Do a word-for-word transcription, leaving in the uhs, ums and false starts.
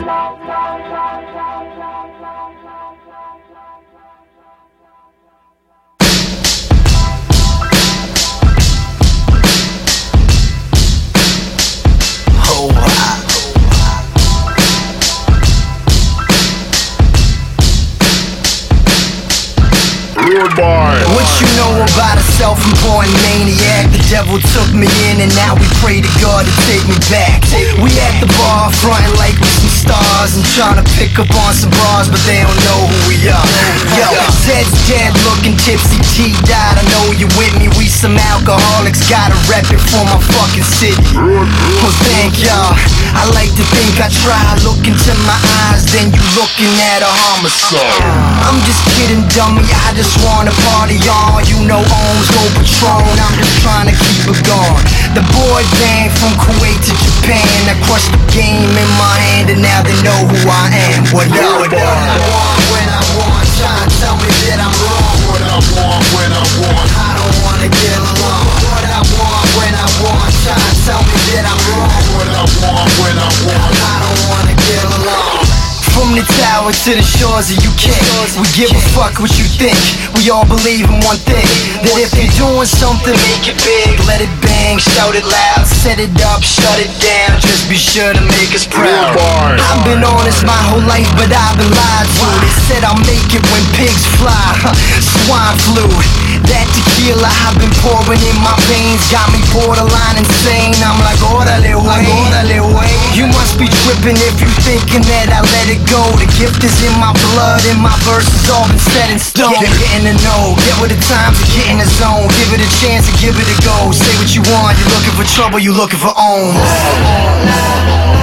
What you know about a self-important maniac? The devil took me in and now we pray to God to take me back. We at the bar frontin' like we some stars and trying to pick up on some bras, but they don't know who we are. Yo, Zed's dead looking tipsy, G died, I know you with me. We some alcoholics, gotta rep it for my fucking city. Well thank y'all, I like to think I try. Look into my eyes, then you looking at a homicide. I'm just kidding dummy, I just wanna party on. You know Ohms, no Patron, I'm just trying to keep it going. The boy band from Kuwait to Japan, I crushed the game in my hand and now they know who I am. What up? What I want when I want, try and tell me that I'm wrong. What I want when I want, I don't wanna get along. What I want when I want, try and tell me that I'm wrong. What I want when I want, I don't wanna get along. From the tower to the shores of U K, we give a fuck what you think. We all believe in one thing, that if you're doing something, make it big. Let it bang, shout it loud, set it up, shut it down. Just be sure to make us proud. I've been honest my whole life, but I've been lied to. They said I'll make it when pigs fly. Swine flu, that tequila I've been pouring in my veins got me borderline insane. I'm like, orderly way, orderly way. You must be tripping if you thinking that I let it go. The gift is in my blood and my verses all been set in stone. Get, get in the know, get with the times and get in the zone. Give it a chance and give it a go. Say what you want, you're looking for trouble, you're looking for own.